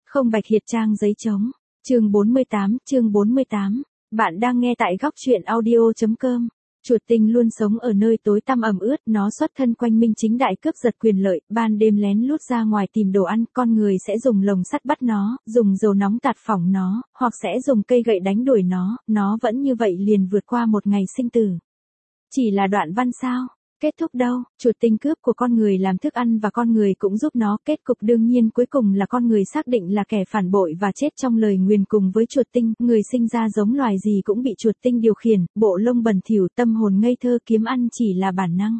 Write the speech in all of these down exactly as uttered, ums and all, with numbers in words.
Không bạch hiệt trang giấy trống. Chương bốn mươi tám, chương bốn mươi tám. Bạn đang nghe tại góc truyện audio.com. Chuột tinh luôn sống ở nơi tối tăm ẩm ướt, nó xuất thân quanh minh chính đại cướp giật quyền lợi, ban đêm lén lút ra ngoài tìm đồ ăn, con người sẽ dùng lồng sắt bắt nó, dùng dầu nóng tạt phỏng nó, hoặc sẽ dùng cây gậy đánh đuổi nó, nó vẫn như vậy liền vượt qua một ngày sinh tử. Chỉ là đoạn văn sao? Kết thúc đâu? Chuột tinh cướp của con người làm thức ăn và con người cũng giúp nó, kết cục đương nhiên cuối cùng là con người xác định là kẻ phản bội và chết trong lời nguyền cùng với chuột tinh, người sinh ra giống loài gì cũng bị chuột tinh điều khiển, bộ lông bẩn thỉu, tâm hồn ngây thơ, kiếm ăn chỉ là bản năng.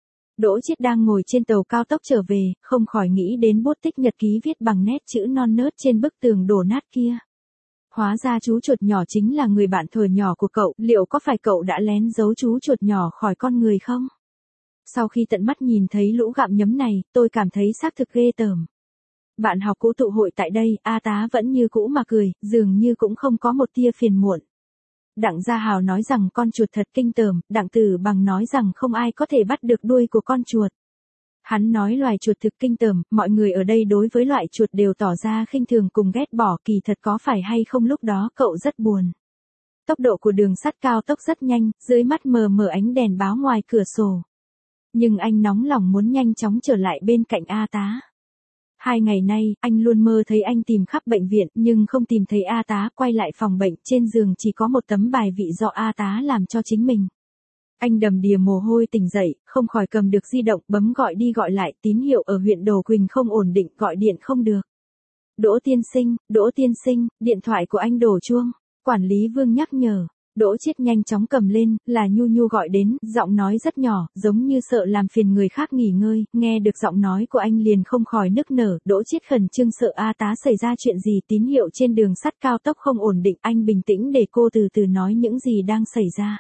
Đỗ Chiết đang ngồi trên tàu cao tốc trở về, không khỏi nghĩ đến bút tích nhật ký viết bằng nét chữ non nớt trên bức tường đổ nát kia. Hóa ra chú chuột nhỏ chính là người bạn thuở nhỏ của cậu, liệu có phải cậu đã lén giấu chú chuột nhỏ khỏi con người không? Sau khi tận mắt nhìn thấy lũ gặm nhấm này, tôi cảm thấy xác thực ghê tởm. Bạn học cũ tụ hội tại đây, A Tá vẫn như cũ mà cười, dường như cũng không có một tia phiền muộn. Đặng Gia Hào nói rằng con chuột thật kinh tởm, Đặng Tử Bằng nói rằng không ai có thể bắt được đuôi của con chuột. Hắn nói loài chuột thực kinh tởm, mọi người ở đây đối với loại chuột đều tỏ ra khinh thường cùng ghét bỏ, kỳ thật có phải hay không lúc đó cậu rất buồn. Tốc độ của đường sắt cao tốc rất nhanh, dưới mắt mờ mờ ánh đèn báo ngoài cửa sổ. Nhưng anh nóng lòng muốn nhanh chóng trở lại bên cạnh A Tá. Hai ngày nay, anh luôn mơ thấy anh tìm khắp bệnh viện, nhưng không tìm thấy A Tá, quay lại phòng bệnh, trên giường chỉ có một tấm bài vị do A Tá làm cho chính mình. Anh đầm đìa mồ hôi tỉnh dậy, không khỏi cầm được di động, bấm gọi đi gọi lại, tín hiệu ở huyện Đồ Quỳnh không ổn định, gọi điện không được. Đỗ tiên sinh, Đỗ tiên sinh, điện thoại của anh đổ chuông. Quản lý Vương nhắc nhở. Đỗ Chiết nhanh chóng cầm lên, là Nhu Nhu gọi đến, giọng nói rất nhỏ, giống như sợ làm phiền người khác nghỉ ngơi, nghe được giọng nói của anh liền không khỏi nức nở, Đỗ Chiết khẩn trương sợ A Tá xảy ra chuyện gì, tín hiệu trên đường sắt cao tốc không ổn định, anh bình tĩnh để cô từ từ nói những gì đang xảy ra.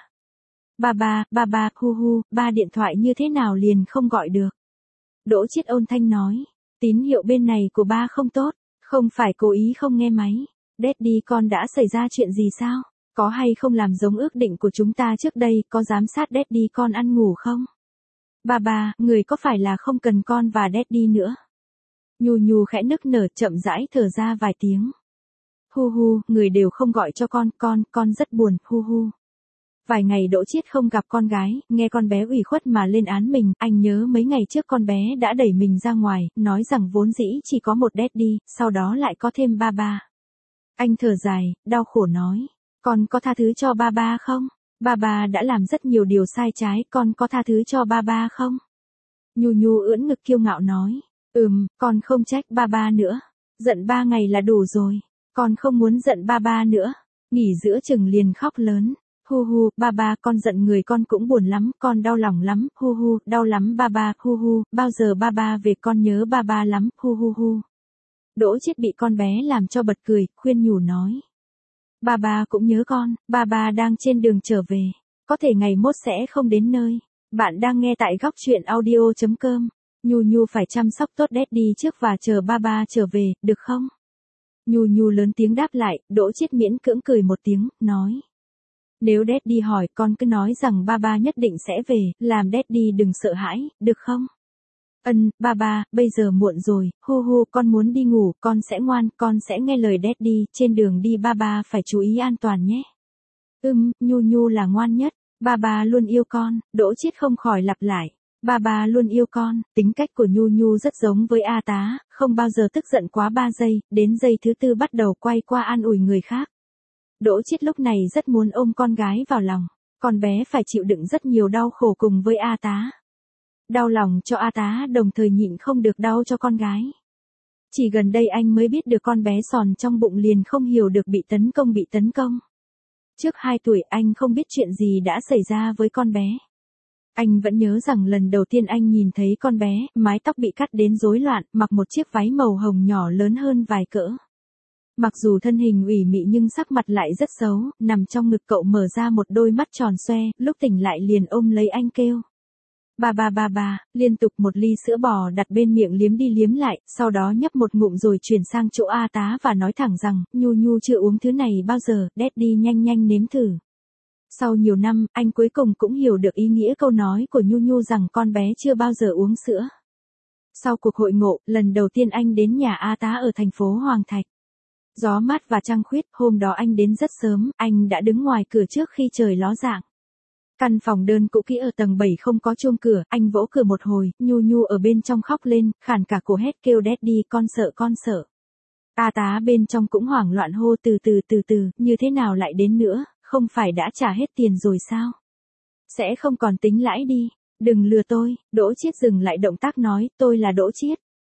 Ba ba, ba ba, hu hu, ba điện thoại như thế nào liền không gọi được. Đỗ Chiết ôn thanh nói, tín hiệu bên này của ba không tốt, không phải cố ý không nghe máy. Daddy con đã xảy ra chuyện gì sao? Có hay không làm giống ước định của chúng ta trước đây, có giám sát Daddy con ăn ngủ không? Ba ba, người có phải là không cần con và Daddy nữa? Nhu Nhu khẽ nức nở, chậm rãi thở ra vài tiếng. Hu hu, người đều không gọi cho con, con, con rất buồn, hu hu. Vài ngày Đỗ Chiết không gặp con gái, nghe con bé ủy khuất mà lên án mình, anh nhớ mấy ngày trước con bé đã đẩy mình ra ngoài, nói rằng vốn dĩ chỉ có một Daddy, sau đó lại có thêm ba ba. Anh thở dài, đau khổ nói. Con có tha thứ cho ba ba không? Ba ba đã làm rất nhiều điều sai trái, con có tha thứ cho ba ba không? Nhu Nhu ưỡn ngực kiêu ngạo nói. Ừm, con không trách ba ba nữa. Giận ba ngày là đủ rồi. Con không muốn giận ba ba nữa. Nghỉ giữa chừng liền khóc lớn. Hu hu, ba ba, con giận người con cũng buồn lắm, con đau lòng lắm, hu hu, đau lắm ba ba, hu hu, bao giờ ba ba về con nhớ ba ba lắm, hu hu hu. Đỗ Chiết bị con bé làm cho bật cười, khuyên nhủ nói. Ba ba cũng nhớ con, ba ba đang trên đường trở về, có thể ngày mốt sẽ không đến nơi. Bạn đang nghe tại góc truyện audio.com. Nhu Nhu phải chăm sóc tốt Daddy trước và chờ ba ba trở về, được không? Nhu Nhu lớn tiếng đáp lại, Đỗ Chiết miễn cưỡng cười một tiếng, nói. Nếu Daddy hỏi, con cứ nói rằng ba ba nhất định sẽ về, làm Daddy đừng sợ hãi, được không? Ân, ba ba, bây giờ muộn rồi, hu hu, con muốn đi ngủ, con sẽ ngoan, con sẽ nghe lời Daddy, trên đường đi ba ba phải chú ý an toàn nhé. Ừm, Nhu Nhu là ngoan nhất, ba ba luôn yêu con, Đỗ Chiết không khỏi lặp lại. Ba ba luôn yêu con, tính cách của Nhu Nhu rất giống với A Tá, không bao giờ tức giận quá ba giây, đến giây thứ tư bắt đầu quay qua an ủi người khác. Đỗ Chiết lúc này rất muốn ôm con gái vào lòng, con bé phải chịu đựng rất nhiều đau khổ cùng với A Tá. Đau lòng cho A Tá đồng thời nhịn không được đau cho con gái. Chỉ gần đây anh mới biết được con bé sòn trong bụng liền không hiểu được bị tấn công bị tấn công. Trước hai tuổi anh không biết chuyện gì đã xảy ra với con bé. Anh vẫn nhớ rằng lần đầu tiên anh nhìn thấy con bé, mái tóc bị cắt đến rối loạn, mặc một chiếc váy màu hồng nhỏ lớn hơn vài cỡ. Mặc dù thân hình ủy mị nhưng sắc mặt lại rất xấu, nằm trong ngực cậu mở ra một đôi mắt tròn xoe, lúc tỉnh lại liền ôm lấy anh kêu. Ba ba ba ba, liên tục một ly sữa bò đặt bên miệng liếm đi liếm lại, sau đó nhấp một ngụm rồi chuyển sang chỗ A Tá và nói thẳng rằng, Nhu Nhu chưa uống thứ này bao giờ, Daddy nhanh nhanh nếm thử. Sau nhiều năm, anh cuối cùng cũng hiểu được ý nghĩa câu nói của Nhu Nhu rằng con bé chưa bao giờ uống sữa. Sau cuộc hội ngộ, lần đầu tiên anh đến nhà A Tá ở thành phố Hoàng Thạch. Gió mát và trăng khuyết, hôm đó anh đến rất sớm, anh đã đứng ngoài cửa trước khi trời ló dạng. Căn phòng đơn cũ kỹ ở tầng bảy không có chuông cửa, anh vỗ cửa một hồi, Nhu Nhu ở bên trong khóc lên, khản cả cổ hét kêu Daddy, con sợ con sợ. A Tá bên trong cũng hoảng loạn hô từ từ từ từ, như thế nào lại đến nữa, không phải đã trả hết tiền rồi sao? Sẽ không còn tính lãi đi, đừng lừa tôi. Đỗ Chiết dừng lại động tác nói, tôi là Đỗ Chiết.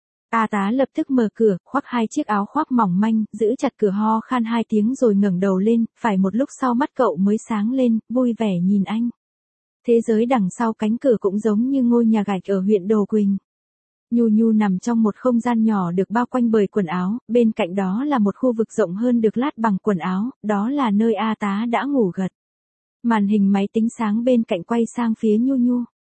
A Tá lập tức mở cửa, khoác hai chiếc áo khoác mỏng manh, giữ chặt cửa ho khan hai tiếng rồi ngẩng đầu lên, phải một lúc sau mắt cậu mới sáng lên, vui vẻ nhìn anh. Thế giới đằng sau cánh cửa cũng giống như ngôi nhà gạch ở huyện Đồ Quỳnh. Nhu Nhu nằm trong một không gian nhỏ được bao quanh bởi quần áo, bên cạnh đó là một khu vực rộng hơn được lát bằng quần áo, đó là nơi A Tá đã ngủ gật. Màn hình máy tính sáng bên cạnh quay sang phía Nhu Nhu.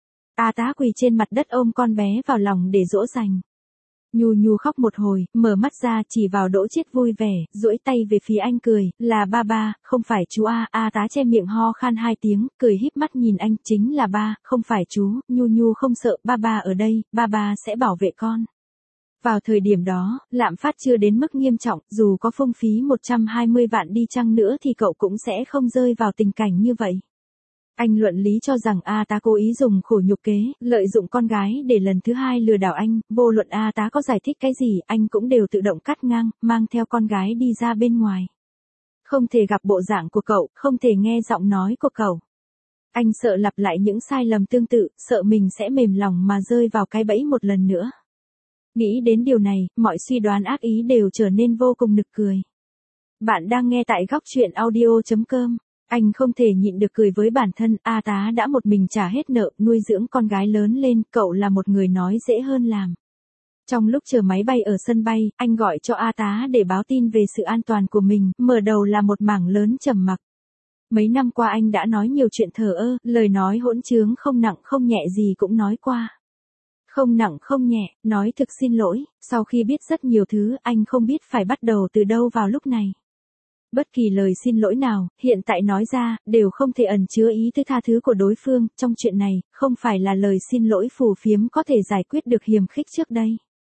A Tá quỳ trên mặt đất ôm con bé vào lòng để dỗ dành. Nhu Nhu khóc một hồi, mở mắt ra chỉ vào Đỗ Chiết vui vẻ, duỗi tay về phía anh cười, là ba ba, không phải chú A. A Tá che miệng ho khan hai tiếng, cười híp mắt nhìn anh, chính là ba, không phải chú. Nhu Nhu không sợ, ba ba ở đây, ba ba sẽ bảo vệ con. Vào thời điểm đó, lạm phát chưa đến mức nghiêm trọng, dù có phung phí một trăm hai mươi vạn đi chăng nữa thì cậu cũng sẽ không rơi vào tình cảnh như vậy. Anh luận lý cho rằng A Tá cố ý dùng khổ nhục kế, lợi dụng con gái để lần thứ hai lừa đảo anh, vô luận A Tá có giải thích cái gì, anh cũng đều tự động cắt ngang, mang theo con gái đi ra bên ngoài. Không thể gặp bộ dạng của cậu, không thể nghe giọng nói của cậu. Anh sợ lặp lại những sai lầm tương tự, sợ mình sẽ mềm lòng mà rơi vào cái bẫy một lần nữa. Nghĩ đến điều này, mọi suy đoán ác ý đều trở nên vô cùng nực cười. Bạn đang nghe tại góc truyện audio chấm com. Anh không thể nhịn được cười với bản thân, A Tá đã một mình trả hết nợ, nuôi dưỡng con gái lớn lên, cậu là một người nói dễ hơn làm. Trong lúc chờ máy bay ở sân bay, anh gọi cho A Tá để báo tin về sự an toàn của mình, mở đầu là một mảng lớn trầm mặc. Mấy năm qua anh đã nói nhiều chuyện thờ ơ, lời nói hỗn trướng không nặng không nhẹ gì cũng nói qua. Không nặng không nhẹ, nói thực xin lỗi, sau khi biết rất nhiều thứ, anh không biết phải bắt đầu từ đâu vào lúc này. Bất kỳ lời xin lỗi nào, hiện tại nói ra, đều không thể ẩn chứa ý thứ tha thứ của đối phương, trong chuyện này, không phải là lời xin lỗi phù phiếm có thể giải quyết được hiềm khích trước đây.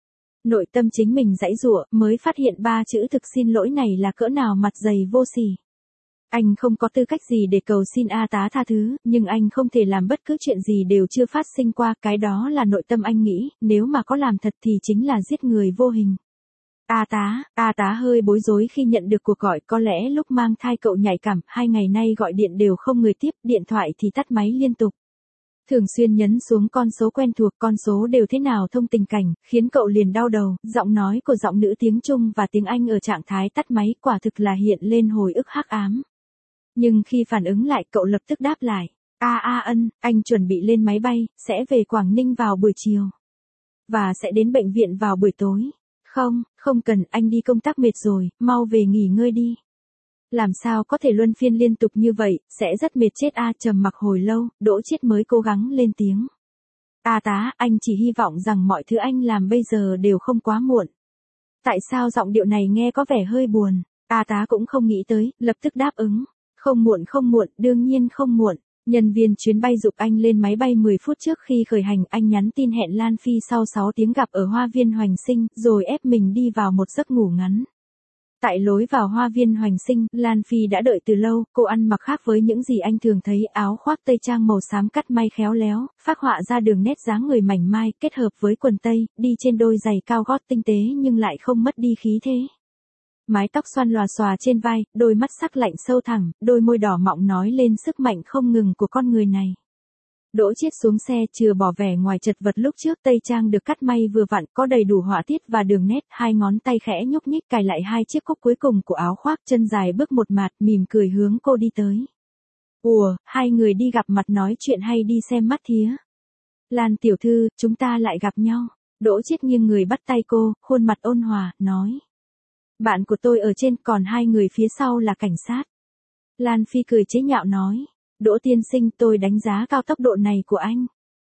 Nội tâm chính mình giãy giụa, mới phát hiện ba chữ thực xin lỗi này là cỡ nào mặt dày vô sỉ. Anh không có tư cách gì để cầu xin A Tá tha thứ, nhưng anh không thể làm bất cứ chuyện gì đều chưa phát sinh qua, cái đó là nội tâm anh nghĩ, nếu mà có làm thật thì chính là giết người vô hình. A Tá, A Tá hơi bối rối khi nhận được cuộc gọi, có lẽ lúc mang thai cậu nhạy cảm, hai ngày nay gọi điện đều không người tiếp, điện thoại thì tắt máy liên tục. Thường xuyên nhấn xuống con số quen thuộc, con số đều thế nào thông tình cảnh, khiến cậu liền đau đầu, giọng nói của giọng nữ tiếng Trung và tiếng Anh ở trạng thái tắt máy quả thực là hiện lên hồi ức hắc ám. Nhưng khi phản ứng lại cậu lập tức đáp lại, a a ân, anh chuẩn bị lên máy bay, sẽ về Quảng Ninh vào buổi chiều. Và sẽ đến bệnh viện vào buổi tối. Không, không cần, anh đi công tác mệt rồi, mau về nghỉ ngơi đi. Làm sao có thể luân phiên liên tục như vậy, sẽ rất mệt chết a. Trầm mặc hồi lâu, Đỗ Chiết mới cố gắng lên tiếng. A Tá, anh chỉ hy vọng rằng mọi thứ anh làm bây giờ đều không quá muộn. Tại sao giọng điệu này nghe có vẻ hơi buồn? A Tá cũng không nghĩ tới, lập tức đáp ứng. Không muộn không muộn, đương nhiên không muộn. Nhân viên chuyến bay giục anh lên máy bay mười phút trước khi khởi hành, anh nhắn tin hẹn Lan Phi sau sáu tiếng gặp ở Hoa viên Hoành Sinh, rồi ép mình đi vào một giấc ngủ ngắn. Tại lối vào Hoa viên Hoành Sinh, Lan Phi đã đợi từ lâu, cô ăn mặc khác với những gì anh thường thấy, áo khoác tây trang màu xám cắt may khéo léo, phác họa ra đường nét dáng người mảnh mai, kết hợp với quần tây, đi trên đôi giày cao gót tinh tế nhưng lại không mất đi khí thế. Mái tóc xoăn lòa xòa trên vai, đôi mắt sắc lạnh sâu thẳm, đôi môi đỏ mọng nói lên sức mạnh không ngừng của con người này. Đỗ Chiết xuống xe, chừa bỏ vẻ ngoài chật vật lúc trước, tây trang được cắt may vừa vặn, có đầy đủ họa tiết và đường nét, hai ngón tay khẽ nhúc nhích cài lại hai chiếc cúc cuối cùng của áo khoác, chân dài bước một mạt, mỉm cười hướng cô đi tới. Ủa, hai người đi gặp mặt nói chuyện hay đi xem mắt thía? Lan tiểu thư, chúng ta lại gặp nhau. Đỗ Chiết nghiêng người bắt tay cô, khuôn mặt ôn hòa, nói. Bạn của tôi ở trên, còn hai người phía sau là cảnh sát. Lan Phi cười chế nhạo nói. Đỗ tiên sinh, tôi đánh giá cao tốc độ này của anh.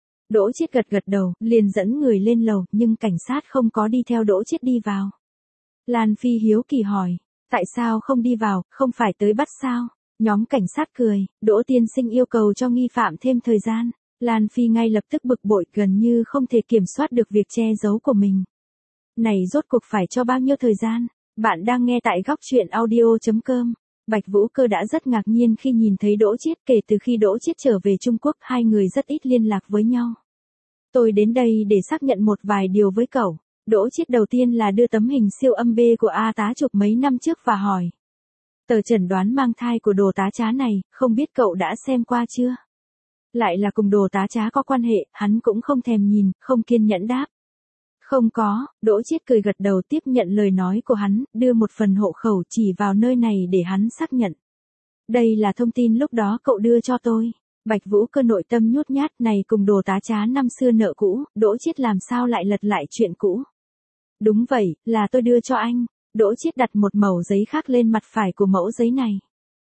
Đỗ Chiết gật gật đầu, liền dẫn người lên lầu, nhưng cảnh sát không có đi theo Đỗ Chiết đi vào. Lan Phi hiếu kỳ hỏi, tại sao không đi vào, không phải tới bắt sao? Nhóm cảnh sát cười, Đỗ tiên sinh yêu cầu cho nghi phạm thêm thời gian. Lan Phi ngay lập tức bực bội, gần như không thể kiểm soát được việc che giấu của mình. Này rốt cuộc phải cho bao nhiêu thời gian? Bạn đang nghe tại góc chuyện audio chấm com. Bạch Vũ Cơ đã rất ngạc nhiên khi nhìn thấy Đỗ Chiết. Kể từ khi Đỗ Chiết trở về Trung Quốc, hai người rất ít liên lạc với nhau. Tôi đến đây để xác nhận một vài điều với cậu. Đỗ Chiết đầu tiên là đưa tấm hình siêu âm B của A Tá chụp mấy năm trước và hỏi. Tờ chẩn đoán mang thai của Đồ Tá Trá này, không biết cậu đã xem qua chưa? Lại là cùng Đồ Tá Trá có quan hệ, hắn cũng không thèm nhìn, không kiên nhẫn đáp. Không có, Đỗ Chiết cười gật đầu tiếp nhận lời nói của hắn, đưa một phần hộ khẩu chỉ vào nơi này để hắn xác nhận. Đây là thông tin lúc đó cậu đưa cho tôi. Bạch Vũ Cơ nội tâm nhút nhát này cùng Đồ Tá Trá năm xưa nợ cũ, Đỗ Chiết làm sao lại lật lại chuyện cũ. Đúng vậy, là tôi đưa cho anh. Đỗ Chiết đặt một mẩu giấy khác lên mặt phải của mẫu giấy này.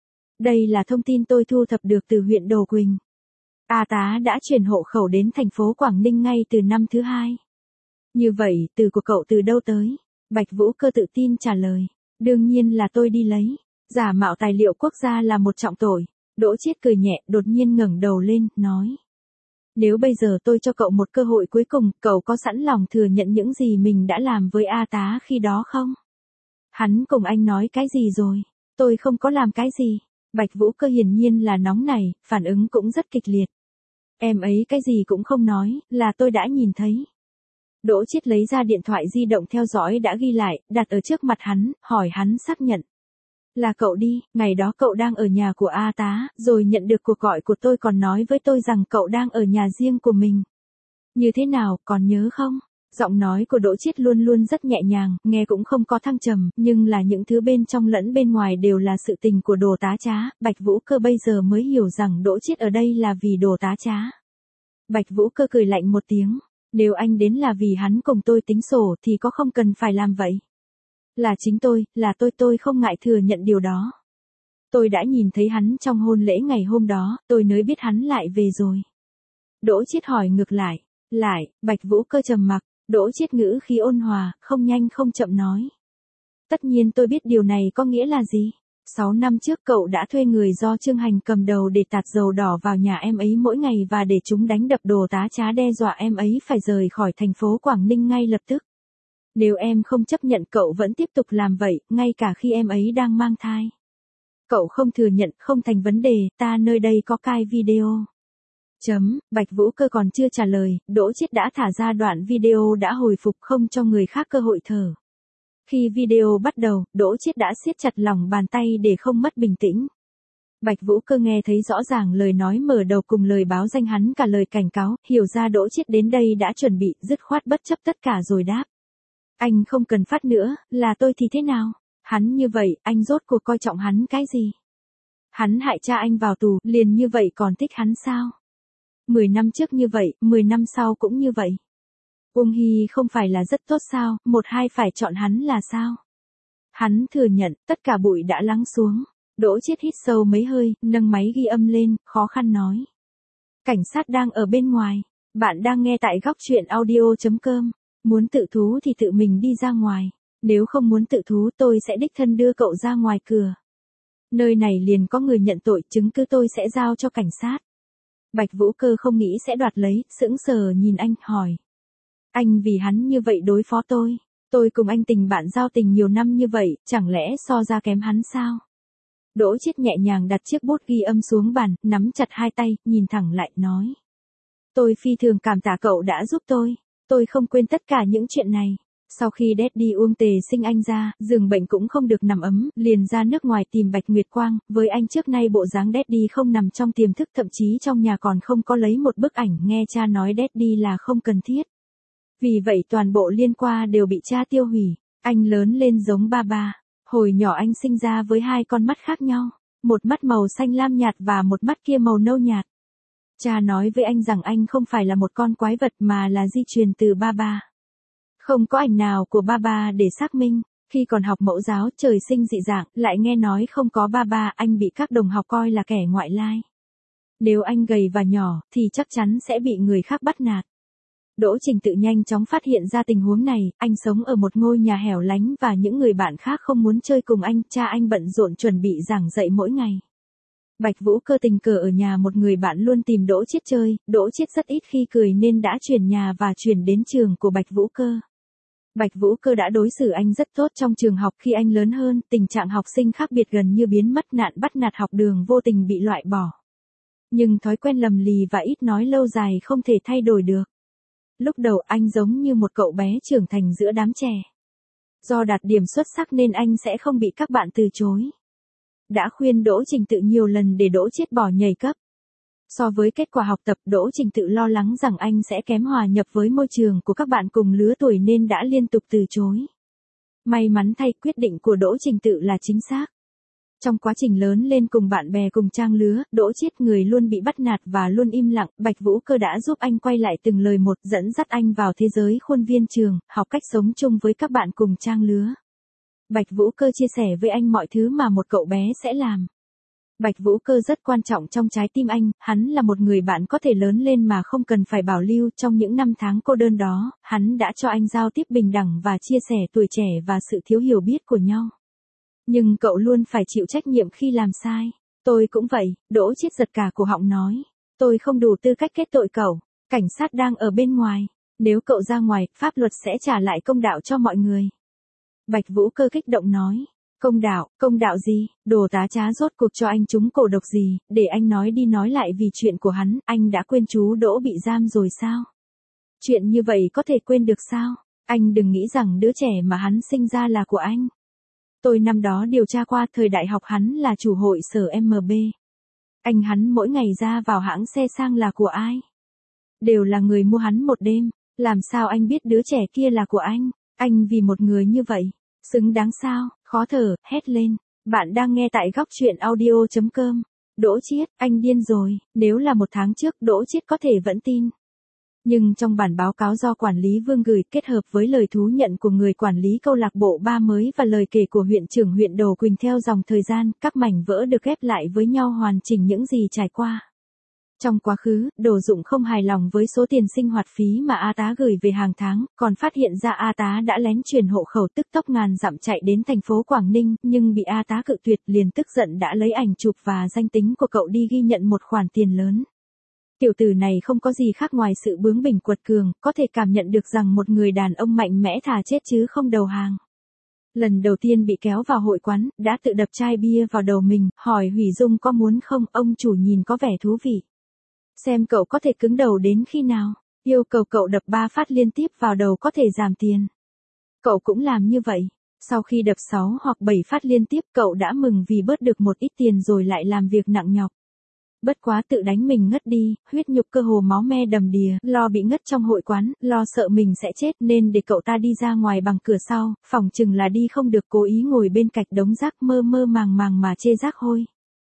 Đây là thông tin tôi thu thập được từ huyện Đồ Quỳnh. A Tá đã chuyển hộ khẩu đến thành phố Quảng Ninh ngay từ năm thứ hai. Như vậy, từ của cậu từ đâu tới? Bạch Vũ Cơ tự tin trả lời. Đương nhiên là tôi đi lấy. Giả mạo tài liệu quốc gia là một trọng tội. Đỗ Chiết cười nhẹ, đột nhiên ngẩng đầu lên, nói. Nếu bây giờ tôi cho cậu một cơ hội cuối cùng, cậu có sẵn lòng thừa nhận những gì mình đã làm với A Tá khi đó không? Hắn cùng anh nói cái gì rồi? Tôi không có làm cái gì. Bạch Vũ Cơ hiển nhiên là nóng nảy, phản ứng cũng rất kịch liệt. Em ấy cái gì cũng không nói, là tôi đã nhìn thấy. Đỗ Chiết lấy ra điện thoại di động theo dõi đã ghi lại, đặt ở trước mặt hắn, hỏi hắn xác nhận. Là cậu đi, ngày đó cậu đang ở nhà của A Tá, rồi nhận được cuộc gọi của tôi còn nói với tôi rằng cậu đang ở nhà riêng của mình. Như thế nào, còn nhớ không? Giọng nói của Đỗ Chiết luôn luôn rất nhẹ nhàng, nghe cũng không có thăng trầm, nhưng là những thứ bên trong lẫn bên ngoài đều là sự tình của Đồ Tá Trá. Bạch Vũ Cơ bây giờ mới hiểu rằng Đỗ Chiết ở đây là vì Đồ Tá Trá. Bạch Vũ Cơ cười lạnh một tiếng. Nếu anh đến là vì hắn cùng tôi tính sổ thì có không cần phải làm vậy. Là chính tôi, là tôi tôi không ngại thừa nhận điều đó. Tôi đã nhìn thấy hắn trong hôn lễ ngày hôm đó, tôi mới biết hắn lại về rồi. Đỗ Chiết hỏi ngược lại. Lại, Bạch Vũ Cơ trầm mặc, Đỗ Chiết ngữ khí ôn hòa, không nhanh không chậm nói. Tất nhiên tôi biết điều này có nghĩa là gì. Sáu năm trước cậu đã thuê người do Trương Hành cầm đầu để tạt dầu đỏ vào nhà em ấy mỗi ngày và để chúng đánh đập Đồ Tá Trá đe dọa em ấy phải rời khỏi thành phố Quảng Ninh ngay lập tức. Nếu em không chấp nhận cậu vẫn tiếp tục làm vậy, ngay cả khi em ấy đang mang thai. Cậu không thừa nhận không thành vấn đề, ta nơi đây có cai video. Chấm, Bạch Vũ Cơ còn chưa trả lời, Đỗ Chiết đã thả ra đoạn video đã hồi phục không cho người khác cơ hội thở. Khi video bắt đầu, Đỗ Chiết đã siết chặt lòng bàn tay để không mất bình tĩnh. Bạch Vũ Cơ nghe thấy rõ ràng lời nói mở đầu cùng lời báo danh hắn cả lời cảnh cáo, hiểu ra Đỗ Chiết đến đây đã chuẩn bị, dứt khoát bất chấp tất cả rồi đáp. Anh không cần phát nữa, là tôi thì thế nào? Hắn như vậy, anh rốt cuộc coi trọng hắn cái gì? Hắn hại cha anh vào tù, liền như vậy còn thích hắn sao? Mười năm trước như vậy, mười năm sau cũng như vậy. Uông Hy không phải là rất tốt sao, một hai phải chọn hắn là sao? Hắn thừa nhận, tất cả bụi đã lắng xuống. Đỗ Chiết hít sâu mấy hơi, nâng máy ghi âm lên, khó khăn nói. Cảnh sát đang ở bên ngoài. Bạn đang nghe tại góc chuyện audio chấm com. Muốn tự thú thì tự mình đi ra ngoài. Nếu không muốn tự thú tôi sẽ đích thân đưa cậu ra ngoài cửa. Nơi này liền có người nhận tội, chứng cứ tôi sẽ giao cho cảnh sát. Bạch Vũ Cơ không nghĩ sẽ đoạt lấy, sững sờ nhìn anh, hỏi. Anh vì hắn như vậy đối phó tôi. Tôi cùng anh tình bạn giao tình nhiều năm như vậy, chẳng lẽ so ra kém hắn sao? Đỗ Chiết nhẹ nhàng đặt chiếc bút ghi âm xuống bàn, nắm chặt hai tay, nhìn thẳng lại, nói. Tôi phi thường cảm tạ cậu đã giúp tôi. Tôi không quên tất cả những chuyện này. Sau khi Daddy Uông Tề sinh anh ra, giường bệnh cũng không được nằm ấm, liền ra nước ngoài tìm Bạch Nguyệt Quang, với anh trước nay bộ dáng Daddy không nằm trong tiềm thức, thậm chí trong nhà còn không có lấy một bức ảnh, nghe cha nói Daddy là không cần thiết. Vì vậy toàn bộ liên quan đều bị cha tiêu hủy. Anh lớn lên giống ba ba. Hồi nhỏ anh sinh ra với hai con mắt khác nhau, một mắt màu xanh lam nhạt và một mắt kia màu nâu nhạt. Cha nói với anh rằng anh không phải là một con quái vật mà là di truyền từ ba ba. Không có ảnh nào của ba ba để xác minh. Khi còn học mẫu giáo trời sinh dị dạng, lại nghe nói không có ba ba, anh bị các đồng học coi là kẻ ngoại lai. Nếu anh gầy và nhỏ, thì chắc chắn sẽ bị người khác bắt nạt. Đỗ Trình Tự nhanh chóng phát hiện ra tình huống này, anh sống ở một ngôi nhà hẻo lánh và những người bạn khác không muốn chơi cùng anh, cha anh bận rộn chuẩn bị giảng dạy mỗi ngày. Bạch Vũ Cơ tình cờ ở nhà một người bạn luôn tìm Đỗ Chiết chơi, Đỗ Chiết rất ít khi cười nên đã chuyển nhà và chuyển đến trường của Bạch Vũ Cơ. Bạch Vũ Cơ đã đối xử anh rất tốt trong trường học. Khi anh lớn hơn, tình trạng học sinh khác biệt gần như biến mất, nạn bắt nạt học đường vô tình bị loại bỏ. Nhưng thói quen lầm lì và ít nói lâu dài không thể thay đổi được. Lúc đầu anh giống như một cậu bé trưởng thành giữa đám trẻ. Do đạt điểm xuất sắc nên anh sẽ không bị các bạn từ chối. Đã khuyên Đỗ Trình Tự nhiều lần để Đỗ Chiết bỏ nhảy cấp. So với kết quả học tập, Đỗ Trình Tự lo lắng rằng anh sẽ kém hòa nhập với môi trường của các bạn cùng lứa tuổi nên đã liên tục từ chối. May mắn thay, quyết định của Đỗ Trình Tự là chính xác. Trong quá trình lớn lên cùng bạn bè cùng trang lứa, Đỗ Chiết, người luôn bị bắt nạt và luôn im lặng, Bạch Vũ Cơ đã giúp anh quay lại từng lời một, dẫn dắt anh vào thế giới khuôn viên trường, học cách sống chung với các bạn cùng trang lứa. Bạch Vũ Cơ chia sẻ với anh mọi thứ mà một cậu bé sẽ làm. Bạch Vũ Cơ rất quan trọng trong trái tim anh, hắn là một người bạn có thể lớn lên mà không cần phải bảo lưu. Trong những năm tháng cô đơn đó, hắn đã cho anh giao tiếp bình đẳng và chia sẻ tuổi trẻ và sự thiếu hiểu biết của nhau. Nhưng cậu luôn phải chịu trách nhiệm khi làm sai. Tôi cũng vậy, Đỗ Chiết giật cả cổ họng nói. Tôi không đủ tư cách kết tội cậu, cảnh sát đang ở bên ngoài. Nếu cậu ra ngoài, pháp luật sẽ trả lại công đạo cho mọi người. Bạch Vũ Cơ kích động nói. Công đạo, công đạo gì, đồ tá trá rốt cuộc cho anh trúng cổ độc gì, để anh nói đi nói lại vì chuyện của hắn, anh đã quên chú Đỗ bị giam rồi sao? Chuyện như vậy có thể quên được sao? Anh đừng nghĩ rằng đứa trẻ mà hắn sinh ra là của anh. Tôi năm đó điều tra qua, thời đại học hắn là chủ hội sở em bê. Anh hắn mỗi ngày ra vào hãng xe sang là của ai? Đều là người mua hắn một đêm, làm sao anh biết đứa trẻ kia là của anh? Anh vì một người như vậy, xứng đáng sao? Khó thở, hét lên. Bạn đang nghe tại góc truyện audio chấm com. Đỗ Chiết, anh điên rồi, nếu là một tháng trước Đỗ Chiết có thể vẫn tin. Nhưng trong bản báo cáo do quản lý Vương gửi kết hợp với lời thú nhận của người quản lý câu lạc bộ Ba Mới và lời kể của huyện trưởng huyện Đồ Quỳnh theo dòng thời gian, các mảnh vỡ được ghép lại với nhau hoàn chỉnh những gì trải qua. Trong quá khứ, Đồ Dụng không hài lòng với số tiền sinh hoạt phí mà A Tá gửi về hàng tháng, còn phát hiện ra A Tá đã lén chuyển hộ khẩu tức tốc ngàn dặm chạy đến thành phố Quảng Ninh, nhưng bị A Tá cự tuyệt, liền tức giận đã lấy ảnh chụp và danh tính của cậu đi ghi nhận một khoản tiền lớn. Tiểu tử này không có gì khác ngoài sự bướng bỉnh quật cường, có thể cảm nhận được rằng một người đàn ông mạnh mẽ thà chết chứ không đầu hàng. Lần đầu tiên bị kéo vào hội quán, đã tự đập chai bia vào đầu mình, hỏi Hủy Dung có muốn không, ông chủ nhìn có vẻ thú vị. Xem cậu có thể cứng đầu đến khi nào, yêu cầu cậu đập ba phát liên tiếp vào đầu có thể giảm tiền. Cậu cũng làm như vậy, sau khi đập sáu hoặc bảy phát liên tiếp cậu đã mừng vì bớt được một ít tiền rồi lại làm việc nặng nhọc. Bất quá tự đánh mình ngất đi, huyết nhục cơ hồ máu me đầm đìa, lo bị ngất trong hội quán, lo sợ mình sẽ chết nên để cậu ta đi ra ngoài bằng cửa sau, phòng chừng là đi không được, cố ý ngồi bên cạnh đống rác mơ mơ màng màng mà chê rác hôi.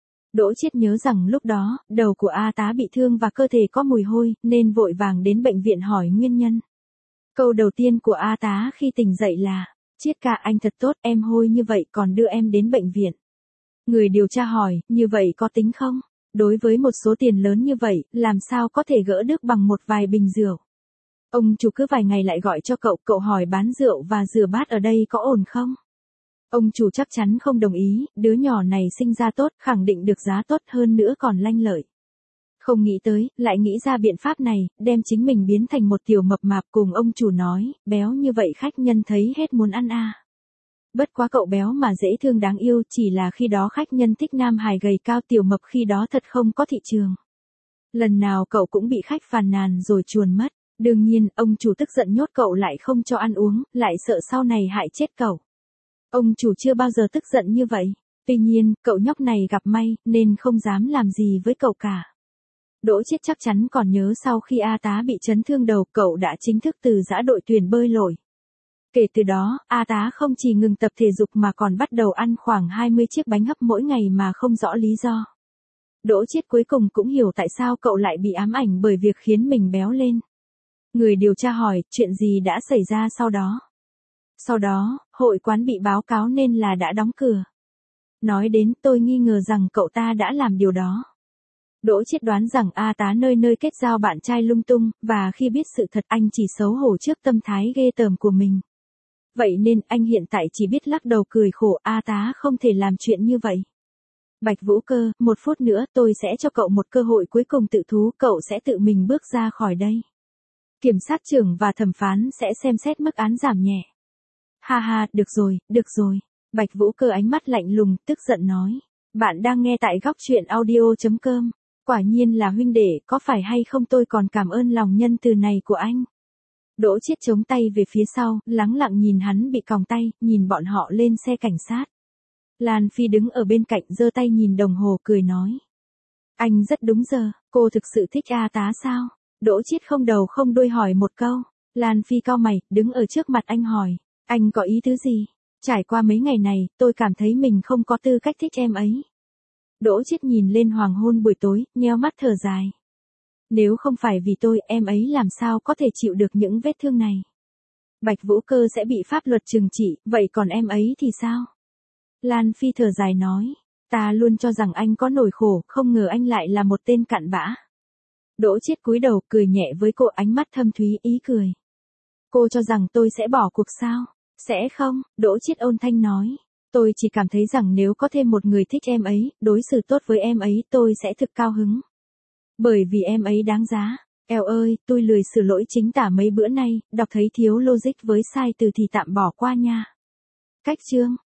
Đỗ Chiết nhớ rằng lúc đó, đầu của A Tá bị thương và cơ thể có mùi hôi, nên vội vàng đến bệnh viện hỏi nguyên nhân. Câu đầu tiên của A Tá khi tỉnh dậy là, Chiết ca anh thật tốt, em hôi như vậy còn đưa em đến bệnh viện. Người điều tra hỏi, như vậy có tính không? Đối với một số tiền lớn như vậy, làm sao có thể gỡ được bằng một vài bình rượu? Ông chủ cứ vài ngày lại gọi cho cậu, cậu hỏi bán rượu và rửa bát ở đây có ổn không? Ông chủ chắc chắn không đồng ý, đứa nhỏ này sinh ra tốt, khẳng định được giá tốt hơn nữa còn lanh lợi. Không nghĩ tới, lại nghĩ ra biện pháp này, đem chính mình biến thành một tiểu mập mạp, cùng ông chủ nói, béo như vậy khách nhân thấy hết muốn ăn à. Bất quá cậu béo mà dễ thương đáng yêu, chỉ là khi đó khách nhân thích nam hài gầy cao, tiểu mập khi đó thật không có thị trường. Lần nào cậu cũng bị khách phàn nàn rồi chuồn mất, đương nhiên, ông chủ tức giận nhốt cậu lại không cho ăn uống, lại sợ sau này hại chết cậu. Ông chủ chưa bao giờ tức giận như vậy, tuy nhiên, cậu nhóc này gặp may, nên không dám làm gì với cậu cả. Đỗ Chiết chắc chắn còn nhớ sau khi A Tá bị chấn thương đầu, cậu đã chính thức từ giã đội tuyển bơi lội. Kể từ đó, A Tá không chỉ ngừng tập thể dục mà còn bắt đầu ăn khoảng hai mươi chiếc bánh hấp mỗi ngày mà không rõ lý do. Đỗ Chiết cuối cùng cũng hiểu tại sao cậu lại bị ám ảnh bởi việc khiến mình béo lên. Người điều tra hỏi, chuyện gì đã xảy ra sau đó? Sau đó, hội quán bị báo cáo nên là đã đóng cửa. Nói đến, tôi nghi ngờ rằng cậu ta đã làm điều đó. Đỗ Chiết đoán rằng A Tá nơi nơi kết giao bạn trai lung tung, và khi biết sự thật anh chỉ xấu hổ trước tâm thái ghê tởm của mình. Vậy nên anh hiện tại chỉ biết lắc đầu cười khổ, A Tá không thể làm chuyện như vậy. Bạch Vũ Cơ, một phút nữa tôi sẽ cho cậu một cơ hội cuối cùng tự thú, cậu sẽ tự mình bước ra khỏi đây. Kiểm sát trưởng và thẩm phán sẽ xem xét mức án giảm nhẹ. Ha ha, được rồi, được rồi. Bạch Vũ Cơ ánh mắt lạnh lùng, tức giận nói. Bạn đang nghe tại góc truyện audio.com. Quả nhiên là huynh đệ, có phải hay không tôi còn cảm ơn lòng nhân từ này của anh. Đỗ Chiết chống tay về phía sau, lắng lặng nhìn hắn bị còng tay, nhìn bọn họ lên xe cảnh sát. Lan Phi đứng ở bên cạnh giơ tay nhìn đồng hồ cười nói. Anh rất đúng giờ, cô thực sự thích A tá sao? Đỗ Chiết không đầu không đuôi hỏi một câu. Lan Phi cau mày, đứng ở trước mặt anh hỏi. Anh có ý tứ gì? Trải qua mấy ngày này, tôi cảm thấy mình không có tư cách thích em ấy. Đỗ Chiết nhìn lên hoàng hôn buổi tối, nheo mắt thở dài. Nếu không phải vì tôi, em ấy làm sao có thể chịu được những vết thương này? Bạch Vũ Cơ sẽ bị pháp luật trừng trị, vậy còn em ấy thì sao? Lan Phi thở dài nói. Ta luôn cho rằng anh có nỗi khổ, không ngờ anh lại là một tên cặn bã. Đỗ Chiết cúi đầu cười nhẹ với cô, ánh mắt thâm thúy ý cười. Cô cho rằng tôi sẽ bỏ cuộc sao? Sẽ không, Đỗ Chiết ôn thanh nói. Tôi chỉ cảm thấy rằng nếu có thêm một người thích em ấy, đối xử tốt với em ấy, tôi sẽ thực cao hứng. Bởi vì em ấy đáng giá. Eo ơi, tôi lười sửa lỗi chính tả mấy bữa nay, đọc thấy thiếu logic với sai từ thì tạm bỏ qua nha. Cách chương.